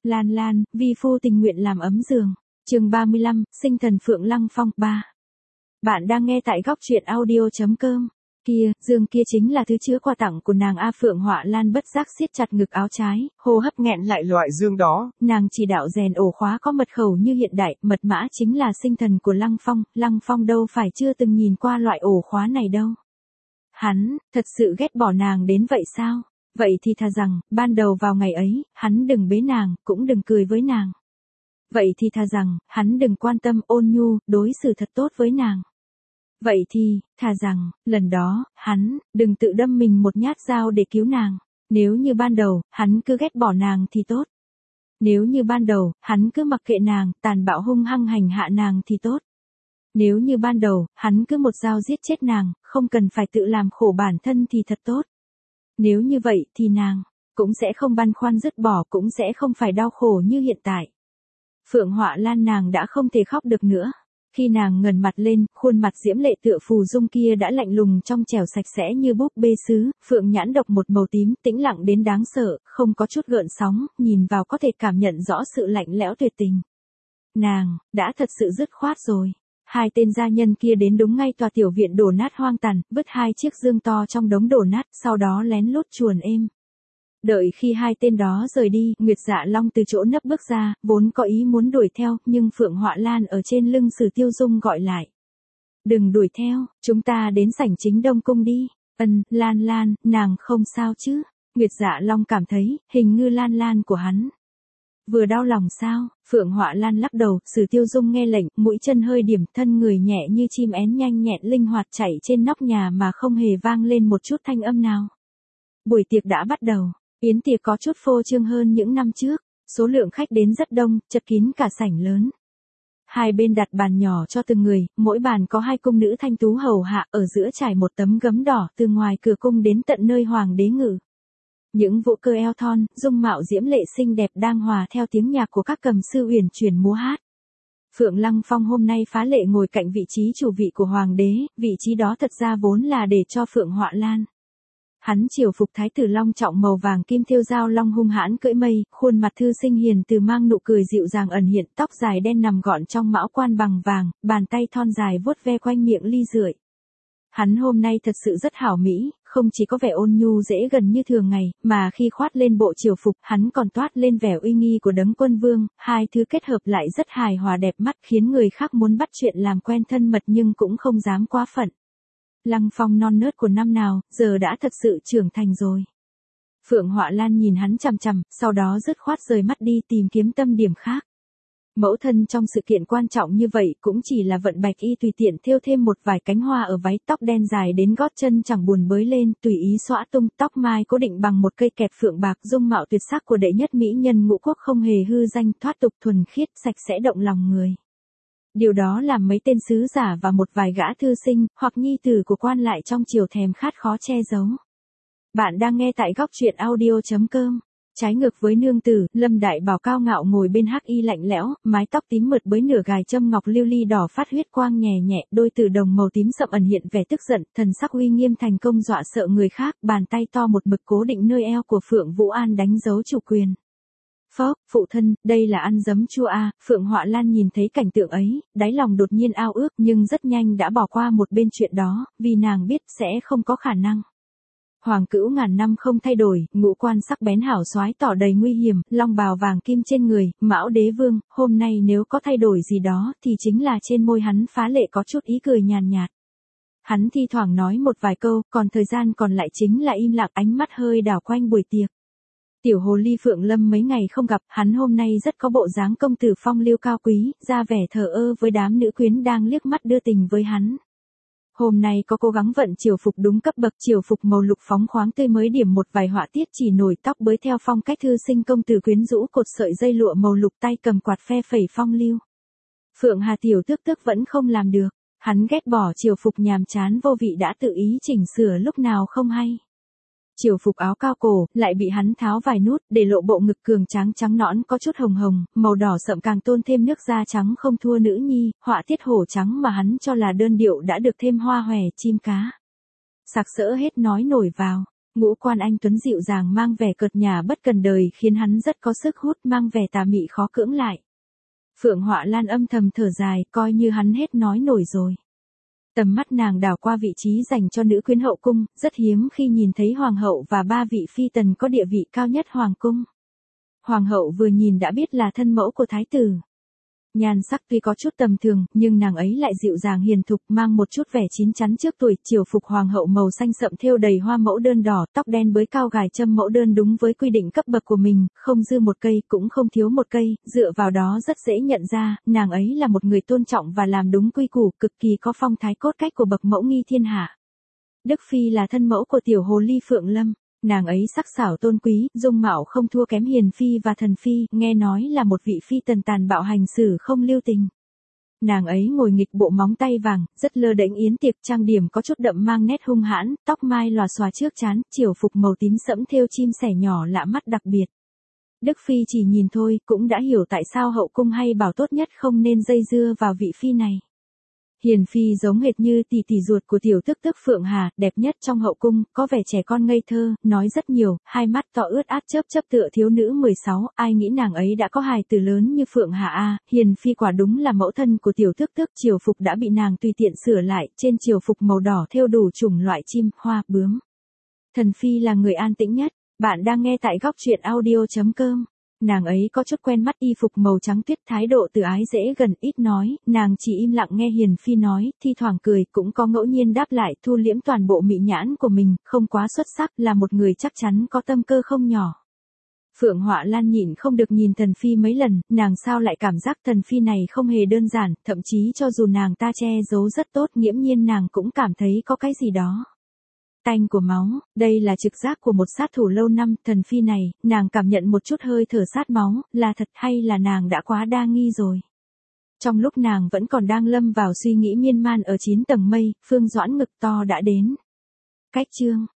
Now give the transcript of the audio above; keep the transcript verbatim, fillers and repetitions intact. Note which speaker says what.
Speaker 1: Lan Lan, vi phu tình nguyện làm ấm giường. Chương ba mươi lăm, sinh thần Phượng Lăng Phong ba. Bạn đang nghe tại góc truyện audio.com. Kia, giường kia chính là thứ chứa quà tặng của nàng A. Phượng Họa Lan bất giác siết chặt ngực áo trái, hô hấp nghẹn lại.
Speaker 2: Loại giường đó,
Speaker 1: nàng chỉ đạo rèn ổ khóa có mật khẩu như hiện đại, mật mã chính là sinh thần của Lăng Phong, Lăng Phong đâu phải chưa từng nhìn qua loại ổ khóa này đâu. Hắn, thật sự ghét bỏ nàng đến vậy sao? Vậy thì thà rằng, ban đầu vào ngày ấy, hắn đừng bế nàng, cũng đừng cười với nàng. Vậy thì thà rằng, hắn đừng quan tâm ôn nhu, đối xử thật tốt với nàng. Vậy thì, thà rằng, lần đó, hắn, đừng tự đâm mình một nhát dao để cứu nàng. Nếu như ban đầu, hắn cứ ghét bỏ nàng thì tốt. Nếu như ban đầu, hắn cứ mặc kệ nàng, tàn bạo hung hăng hành hạ nàng thì tốt. Nếu như ban đầu, hắn cứ một dao giết chết nàng, không cần phải tự làm khổ bản thân thì thật tốt. Nếu như vậy thì nàng, cũng sẽ không băn khoăn dứt bỏ, cũng sẽ không phải đau khổ như hiện tại. Phượng Họa Lan nàng đã không thể khóc được nữa. Khi nàng ngẩng mặt lên, khuôn mặt diễm lệ tựa phù dung kia đã lạnh lùng trong trẻo sạch sẽ như búp bê sứ, phượng nhãn độc một màu tím, tĩnh lặng đến đáng sợ, không có chút gợn sóng, nhìn vào có thể cảm nhận rõ sự lạnh lẽo tuyệt tình. Nàng, đã thật sự dứt khoát rồi. Hai tên gia nhân kia đến đúng ngay tòa tiểu viện đổ nát hoang tàn, vứt hai chiếc giường to trong đống đổ nát, sau đó lén lút chuồn êm. Đợi khi hai tên đó rời đi, Nguyệt Dạ Long từ chỗ nấp bước ra, vốn có ý muốn đuổi theo, nhưng Phượng Họa Lan ở trên lưng Sử Tiêu Dung gọi lại. Đừng đuổi theo, chúng ta đến sảnh chính Đông Cung đi. Ân, Lan Lan, nàng không sao chứ? Nguyệt Dạ Long cảm thấy, hình như Lan Lan của hắn vừa đau lòng sao? Phượng Họa Lan lắc đầu, Sử Tiêu Dung nghe lệnh, mũi chân hơi điểm, thân người nhẹ như chim én nhanh nhẹn linh hoạt chạy trên nóc nhà mà không hề vang lên một chút thanh âm nào. Buổi tiệc đã bắt đầu. Yến tiệc có chút phô trương hơn những năm trước, số lượng khách đến rất đông, chật kín cả sảnh lớn. Hai bên đặt bàn nhỏ cho từng người, mỗi bàn có hai cung nữ thanh tú hầu hạ, ở giữa trải một tấm gấm đỏ từ ngoài cửa cung đến tận nơi hoàng đế ngự. Những vũ cơ eo thon, dung mạo diễm lệ xinh đẹp đang hòa theo tiếng nhạc của các cầm sư uyển chuyển múa hát. Phượng Lăng Phong hôm nay phá lệ ngồi cạnh vị trí chủ vị của hoàng đế, vị trí đó thật ra vốn là để cho Phượng Họa Lan. Hắn triều phục thái tử long trọng màu vàng kim thêu dao long hung hãn cưỡi mây, khuôn mặt thư sinh hiền từ mang nụ cười dịu dàng ẩn hiện, tóc dài đen nằm gọn trong mão quan bằng vàng, bàn tay thon dài vuốt ve quanh miệng ly rượi. Hắn hôm nay thật sự rất hảo mỹ, không chỉ có vẻ ôn nhu dễ gần như thường ngày, mà khi khoát lên bộ triều phục, hắn còn toát lên vẻ uy nghi của đấng quân vương, hai thứ kết hợp lại rất hài hòa đẹp mắt, khiến người khác muốn bắt chuyện làm quen thân mật nhưng cũng không dám quá phận. Lăng Phong non nớt của năm nào, giờ đã thật sự trưởng thành rồi. Phượng Họa Lan nhìn hắn chằm chằm, sau đó dứt khoát rời mắt đi tìm kiếm tâm điểm khác. Mẫu thân trong sự kiện quan trọng như vậy cũng chỉ là vận bạch y tùy tiện thêu thêm một vài cánh hoa ở váy, tóc đen dài đến gót chân chẳng buồn bới lên, tùy ý xõa tung, tóc mai cố định bằng một cây kẹp phượng bạc, dung mạo tuyệt sắc của đệ nhất mỹ nhân ngũ quốc không hề hư danh, thoát tục thuần khiết, sạch sẽ động lòng người. Điều đó làm mấy tên sứ giả và một vài gã thư sinh, hoặc nhi tử của quan lại trong triều thèm khát khó che giấu. Bạn đang nghe tại góc truyện audio.com. Trái ngược với nương tử, Lâm Đại Bảo cao ngạo ngồi bên hắc y lạnh lẽo, mái tóc tím mượt với nửa gài châm ngọc lưu ly đỏ phát huyết quang nhẹ nhẹ, đôi tử đồng màu tím sậm ẩn hiện vẻ tức giận, thần sắc uy nghiêm thành công dọa sợ người khác, bàn tay to một mực cố định nơi eo của Phượng Vũ An đánh dấu chủ quyền. Phốc, phụ thân, đây là ăn giấm chua à? Phượng Họa Lan nhìn thấy cảnh tượng ấy, đáy lòng đột nhiên ao ước, nhưng rất nhanh đã bỏ qua một bên chuyện đó, vì nàng biết sẽ không có khả năng. Hoàng cữu ngàn năm không thay đổi, ngũ quan sắc bén hảo soái tỏ đầy nguy hiểm, long bào vàng kim trên người, Mão Đế Vương, hôm nay nếu có thay đổi gì đó thì chính là trên môi hắn phá lệ có chút ý cười nhàn nhạt. Hắn thi thoảng nói một vài câu, còn thời gian còn lại chính là im lặng, ánh mắt hơi đảo quanh buổi tiệc. Tiểu hồ ly Phượng Lâm mấy ngày không gặp, hắn hôm nay rất có bộ dáng công tử phong lưu cao quý, ra vẻ thờ ơ với đám nữ quyến đang liếc mắt đưa tình với hắn. Hôm nay có cố gắng vận triều phục đúng cấp bậc, triều phục màu lục phóng khoáng tươi mới điểm một vài họa tiết chỉ nổi, tóc bới theo phong cách thư sinh công tử quyến rũ, cột sợi dây lụa màu lục, tay cầm quạt phe phẩy phong lưu. Phượng Hà tiểu tước tước vẫn không làm được, hắn ghét bỏ triều phục nhàm chán vô vị đã tự ý chỉnh sửa lúc nào không hay. Triều phục áo cao cổ, lại bị hắn tháo vài nút, để lộ bộ ngực cường tráng trắng nõn có chút hồng hồng, màu đỏ sậm càng tôn thêm nước da trắng không thua nữ nhi, họa tiết hổ trắng mà hắn cho là đơn điệu đã được thêm hoa hòe chim cá. Sặc sỡ hết nói nổi vào, Ngũ quan anh tuấn dịu dàng mang vẻ cợt nhả bất cần đời khiến hắn rất có sức hút, mang vẻ tà mị khó cưỡng lại. Phượng Họa Lan âm thầm thở dài, coi như hắn hết nói nổi rồi. Tầm mắt nàng đảo qua vị trí dành cho nữ quyến hậu cung, rất hiếm khi nhìn thấy hoàng hậu và ba vị phi tần có địa vị cao nhất hoàng cung. Hoàng hậu vừa nhìn đã biết là thân mẫu của thái tử. Nhan sắc tuy có chút tầm thường, nhưng nàng ấy lại dịu dàng hiền thục, mang một chút vẻ chín chắn trước tuổi, triều phục hoàng hậu màu xanh sậm thêu đầy hoa mẫu đơn đỏ, tóc đen bới cao gài châm mẫu đơn đúng với quy định cấp bậc của mình, không dư một cây, cũng không thiếu một cây, dựa vào đó rất dễ nhận ra, nàng ấy là một người tôn trọng và làm đúng quy củ, cực kỳ có phong thái cốt cách của bậc mẫu nghi thiên hạ. Đức Phi là thân mẫu của tiểu hồ ly Phượng Lâm. Nàng ấy sắc sảo tôn quý, dung mạo không thua kém Hiền Phi và Thần Phi, nghe nói là một vị phi tần tàn bạo hành xử không lưu tình. Nàng ấy ngồi nghịch bộ móng tay vàng, rất lơ đễnh yến tiệc, trang điểm có chút đậm mang nét hung hãn, tóc mai lòa xòa trước trán, triều phục màu tím sẫm thêu chim sẻ nhỏ lạ mắt đặc biệt. Đức Phi chỉ nhìn thôi, cũng đã hiểu tại sao hậu cung hay bảo tốt nhất không nên dây dưa vào vị phi này. Hiền Phi giống hệt như tỷ tỷ ruột của tiểu tức tức Phượng Hà, đẹp nhất trong hậu cung, có vẻ trẻ con ngây thơ, nói rất nhiều, hai mắt to ướt át chớp chớp tựa thiếu nữ mười sáu, ai nghĩ nàng ấy đã có hài tử lớn như Phượng Hà a. Hiền Phi quả đúng là mẫu thân của tiểu tức tức, triều phục đã bị nàng tùy tiện sửa lại, trên triều phục màu đỏ thêu đủ chủng loại chim, hoa, bướm. Thần Phi là người an tĩnh nhất, bạn đang nghe tại góc truyện audio chấm com. Nàng ấy có chút quen mắt, y phục màu trắng tuyết, thái độ từ ái dễ gần, ít nói, nàng chỉ im lặng nghe Hiền Phi nói, thi thoảng cười, cũng có ngẫu nhiên đáp lại, thu liễm toàn bộ mị nhãn của mình, không quá xuất sắc, là một người chắc chắn có tâm cơ không nhỏ. Phượng Họa Lan nhịn không được nhìn Thần Phi mấy lần, nàng sao lại cảm giác Thần Phi này không hề đơn giản, thậm chí cho dù nàng ta che giấu rất tốt, nghiễm nhiên nàng cũng cảm thấy có cái gì đó. Tanh của máu, đây là trực giác của một sát thủ lâu năm, Thần Phi này, nàng cảm nhận một chút hơi thở sát máu, là thật hay là nàng đã quá đa nghi rồi. Trong lúc nàng vẫn còn đang lâm vào suy nghĩ miên man ở chín tầng mây, Phương Doãn ngực to đã đến. Cách chương